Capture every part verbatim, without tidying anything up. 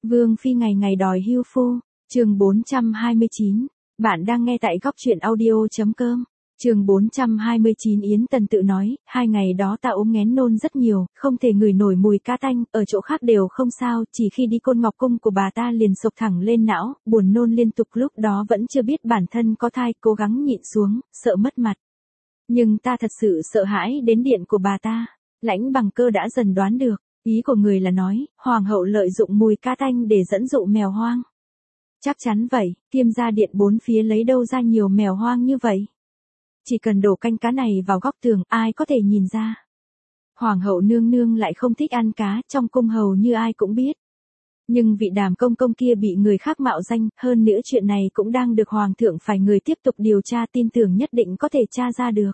Vương phi ngày ngày đòi hưu phu, chương bốn trăm hai mươi chín. Bạn đang nghe tại góc truyện audio.com. Chương bốn trăm hai mươi chín. Yến Tần tự nói, hai ngày đó ta ốm nghén nôn rất nhiều, không thể ngửi nổi mùi cá tanh, ở chỗ khác đều không sao, chỉ khi đi Côn Ngọc Cung của bà ta liền sộc thẳng lên não, buồn nôn liên tục, lúc đó vẫn chưa biết bản thân có thai, cố gắng nhịn xuống, sợ mất mặt. Nhưng ta thật sự sợ hãi đến điện của bà ta. Lãnh Bằng Cơ đã dần đoán được, ý của người là nói, hoàng hậu lợi dụng mùi cá tanh để dẫn dụ mèo hoang. Chắc chắn vậy, Tiêm gia điện bốn phía lấy đâu ra nhiều mèo hoang như vậy. Chỉ cần đổ canh cá này vào góc tường, ai có thể nhìn ra. Hoàng hậu nương nương lại không thích ăn cá, trong cung hầu như ai cũng biết. Nhưng vị Đàm công công kia bị người khác mạo danh, hơn nữa chuyện này cũng đang được hoàng thượng phải người tiếp tục điều tra, tin tưởng nhất định có thể tra ra được.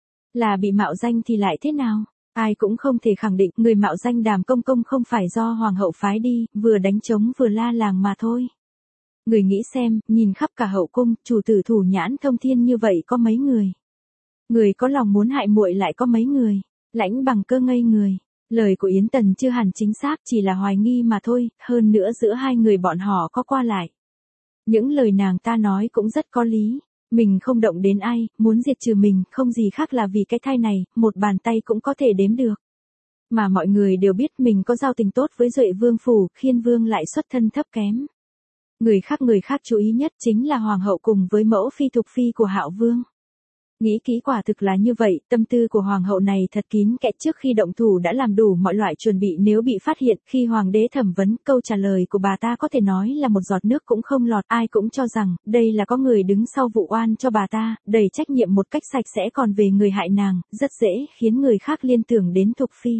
Là bị mạo danh thì lại thế nào? Ai cũng không thể khẳng định người mạo danh Đàm công công không phải do hoàng hậu phái đi, vừa đánh trống vừa la làng mà thôi. Người nghĩ xem, nhìn khắp cả hậu cung, chủ tử thủ nhãn thông thiên như vậy có mấy người? Người có lòng muốn hại muội lại có mấy người? Lãnh Bằng Cơ ngây người. Lời của Yến Tần chưa hẳn chính xác, chỉ là hoài nghi mà thôi, hơn nữa giữa hai người bọn họ có qua lại. Những lời nàng ta nói cũng rất có lý. Mình không động đến ai, muốn diệt trừ mình, không gì khác là vì cái thai này, một bàn tay cũng có thể đếm được. Mà mọi người đều biết mình có giao tình tốt với Duệ Vương phủ, Khiên Vương lại xuất thân thấp kém. Người khác người khác chú ý nhất chính là hoàng hậu cùng với mẫu phi Thục phi của Hạo Vương. Nghĩ kỹ quả thực là như vậy, tâm tư của hoàng hậu này thật kín kẽ, trước khi động thủ đã làm đủ mọi loại chuẩn bị nếu bị phát hiện. Khi hoàng đế thẩm vấn, câu trả lời của bà ta có thể nói là một giọt nước cũng không lọt, ai cũng cho rằng đây là có người đứng sau vụ oan cho bà ta, đầy trách nhiệm một cách sạch sẽ, còn về người hại nàng, rất dễ khiến người khác liên tưởng đến Thục phi.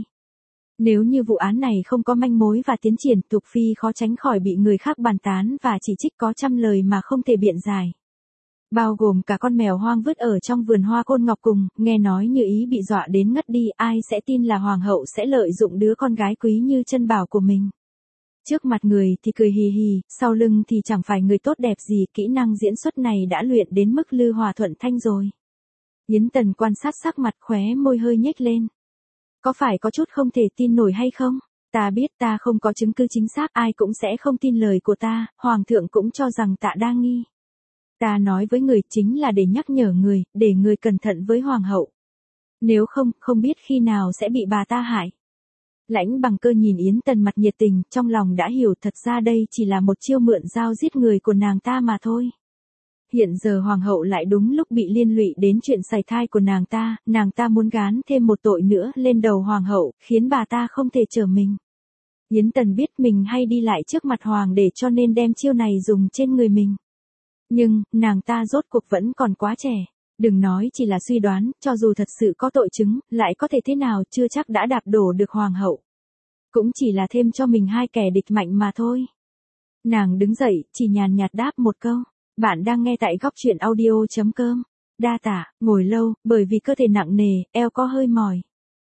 Nếu như vụ án này không có manh mối và tiến triển, Thục phi khó tránh khỏi bị người khác bàn tán và chỉ trích có trăm lời mà không thể biện giải. Bao gồm cả con mèo hoang vứt ở trong vườn hoa Côn Ngọc Cung, nghe nói như ý bị dọa đến ngất đi, ai sẽ tin là hoàng hậu sẽ lợi dụng đứa con gái quý như chân bảo của mình. Trước mặt người thì cười hì hì, sau lưng thì chẳng phải người tốt đẹp gì, kỹ năng diễn xuất này đã luyện đến mức Lư Hòa Thuận Thanh rồi. Yến Tần quan sát sắc mặt, khóe môi hơi nhếch lên. Có phải có chút không thể tin nổi hay không? Ta biết ta không có chứng cứ chính xác, ai cũng sẽ không tin lời của ta, hoàng thượng cũng cho rằng ta đa nghi. Ta nói với người chính là để nhắc nhở người, để người cẩn thận với hoàng hậu. Nếu không, không biết khi nào sẽ bị bà ta hại. Lãnh Bằng Cơ nhìn Yến Tần mặt nhiệt tình, trong lòng đã hiểu thật ra đây chỉ là một chiêu mượn dao giết người của nàng ta mà thôi. Hiện giờ hoàng hậu lại đúng lúc bị liên lụy đến chuyện sảy thai của nàng ta, nàng ta muốn gán thêm một tội nữa lên đầu hoàng hậu, khiến bà ta không thể trở mình. Yến Tần biết mình hay đi lại trước mặt hoàng để cho nên đem chiêu này dùng trên người mình. Nhưng, nàng ta rốt cuộc vẫn còn quá trẻ. Đừng nói chỉ là suy đoán, cho dù thật sự có tội chứng, lại có thể thế nào, chưa chắc đã đạp đổ được hoàng hậu. Cũng chỉ là thêm cho mình hai kẻ địch mạnh mà thôi. Nàng đứng dậy, chỉ nhàn nhạt đáp một câu. Bạn đang nghe tại góc truyện audio.com. Đa tả, ngồi lâu, bởi vì cơ thể nặng nề, eo có hơi mỏi.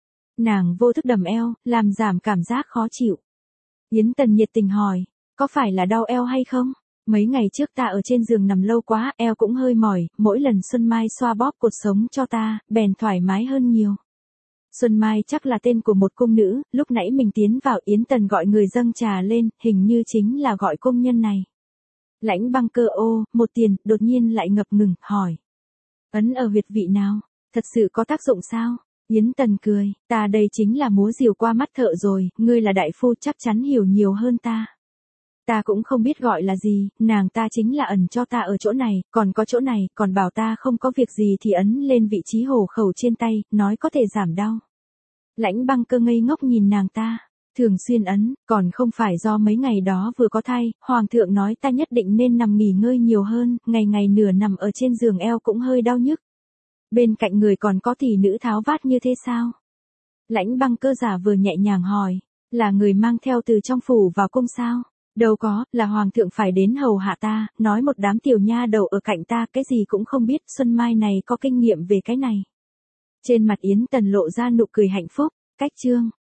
Nàng vô thức đầm eo, làm giảm cảm giác khó chịu. Yến Tần nhiệt tình hỏi, có phải là đau eo hay không? Mấy ngày trước ta ở trên giường nằm lâu quá, eo cũng hơi mỏi, mỗi lần Xuân Mai xoa bóp cột sống cho ta, bèn thoải mái hơn nhiều. Xuân Mai chắc là tên của một cung nữ, lúc nãy mình tiến vào, Yến Tần gọi người dâng trà lên, hình như chính là gọi công nhân này. Lãnh Bằng Cơ ô, một tiền, đột nhiên lại ngập ngừng, hỏi. Ấn ở huyệt vị nào? Thật sự có tác dụng sao? Yến Tần cười, ta đây chính là múa rìu qua mắt thợ rồi, ngươi là đại phu chắc chắn hiểu nhiều hơn ta. Ta cũng không biết gọi là gì, nàng ta chính là ẩn cho ta ở chỗ này, còn có chỗ này, còn bảo ta không có việc gì thì ấn lên vị trí hổ khẩu trên tay, nói có thể giảm đau. Lãnh Bằng Cơ ngây ngốc nhìn nàng ta, thường xuyên ấn, còn không phải do mấy ngày đó vừa có thai, hoàng thượng nói ta nhất định nên nằm nghỉ ngơi nhiều hơn, ngày ngày nửa nằm ở trên giường eo cũng hơi đau nhức. Bên cạnh người còn có tỷ nữ tháo vát như thế sao? Lãnh Bằng Cơ giả vừa nhẹ nhàng hỏi, là người mang theo từ trong phủ vào cung sao? Đâu có, là hoàng thượng phải đến hầu hạ ta, nói một đám tiểu nha đầu ở cạnh ta, cái gì cũng không biết, Xuân Mai này có kinh nghiệm về cái này. Trên mặt Yến Tần lộ ra nụ cười hạnh phúc, cách chương.